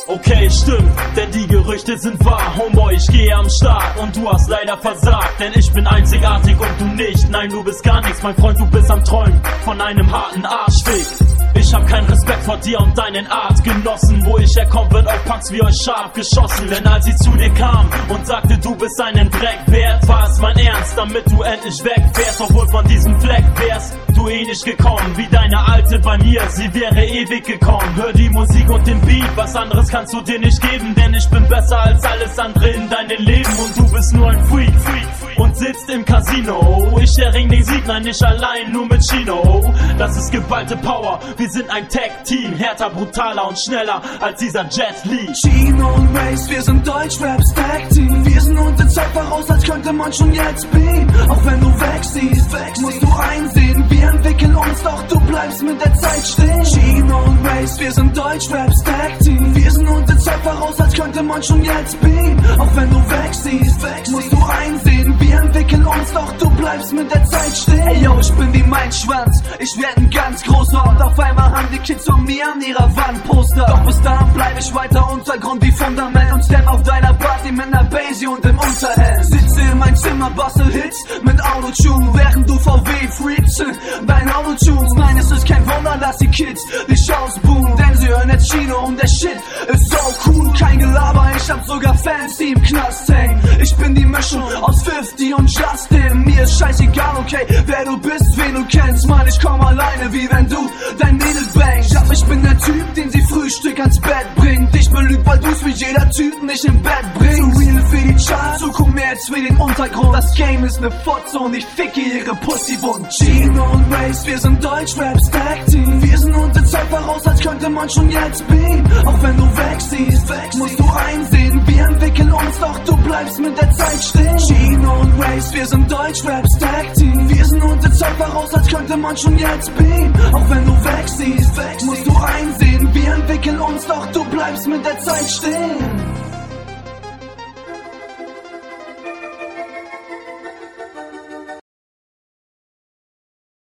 Okay, stimmt, denn die Gerüchte sind wahr. Homeboy, ich gehe am Start und du hast leider versagt. Denn ich bin einzigartig und du nicht. Nein, du bist gar nichts, mein Freund, du bist am Träumen von einem harten Arschweg. Ich hab keinen Respekt vor dir und deinen Artgenossen. Wo ich herkomm, wird auf Punks wie euch scharf geschossen. Denn als ich zu dir kam und sagte, du bist einen Dreck wert, war es mein Ernst, damit du endlich wegfährst. Obwohl von diesem Fleck wärst du eh nicht gekommen, wie deine Alte bei mir, sie wäre ewig gekommen. Hör die Musik und den Beat, was anderes kannst du dir nicht geben. Denn ich bin besser als alles andere in deinem Leben. Und du bist nur ein Freak und sitzt im Casino. Ich erring den Sieg, nein, nicht allein, nur mit Chino. Das ist geballte Power, wir sind ein Tag-Team. Härter, brutaler und schneller als dieser Jet Li. Chino und Race, wir sind Deutschraps Tag-Team. Wir sind unter Zeit voraus, als könnte man schon jetzt beamen. Auch wenn du wegsiehst, musst du einsehen, wir entwickeln uns, doch du bleibst mit der Zeit stehen. Chino und Race, wir sind Deutschraps Tag-Team. Wir sind unter Zeit voraus, als könnte man schon jetzt beamen. Auch wenn du wegsiehst, musst du einsehen, wir entwickeln uns, doch du bleibst mit der Zeit stehen. Ey yo, ich bin wie mein Schwanz, ich werd ein ganz großer. Und auf einmal haben die Kids von mir an ihrer Wand Poster. Doch bis dahin bleib ich weiter Untergrund wie Fundament und step auf deiner Party mit ner Basie und im Unterhemd. Sitze in mein Zimmer, bastel Hits mit Autotune, während du VW freakst dein Autotunes. Nein, es ist kein Wunder, dass die Kids dich ausbuhen, denn sie hören jetzt Chino und der Shit ist so cool. Kein Gelaber, ich hab sogar Fans, die im Knast hängen. Ich bin die Mischung aus 50 und Justin. Mir ist scheißegal, okay, wer du bist, wen du kennst. Mann, ich komm alleine, wie wenn du dein Mädel bangst. Ja, ich bin der Typ, den sie Frühstück ans Bett bringt. Ich belügt, weil du's wie jeder Typ nicht im Bett bringt. Zu real für die Charts, Zukunft mehr als für den Untergrund. Das Game ist ne Fotze und ich ficke ihre Pussy wund. Chino und Race, wir sind Deutschraps Tag-Team. Wir sind unter Zeit voraus, als könnte man schon jetzt beamen. Auch wenn du wegsiehst, musst du einsehen, wir entwickeln uns, doch du bleibst mit der Zeit stehen. Chino und Race, wir sind Deutschraps Tag-Team. Wir sind unter Zeit voraus, als könnte man schon jetzt beamen. Auch wenn du wegsiehst, musst du einsehen, wir entwickeln uns, doch du bleibst mit der Zeit stehen.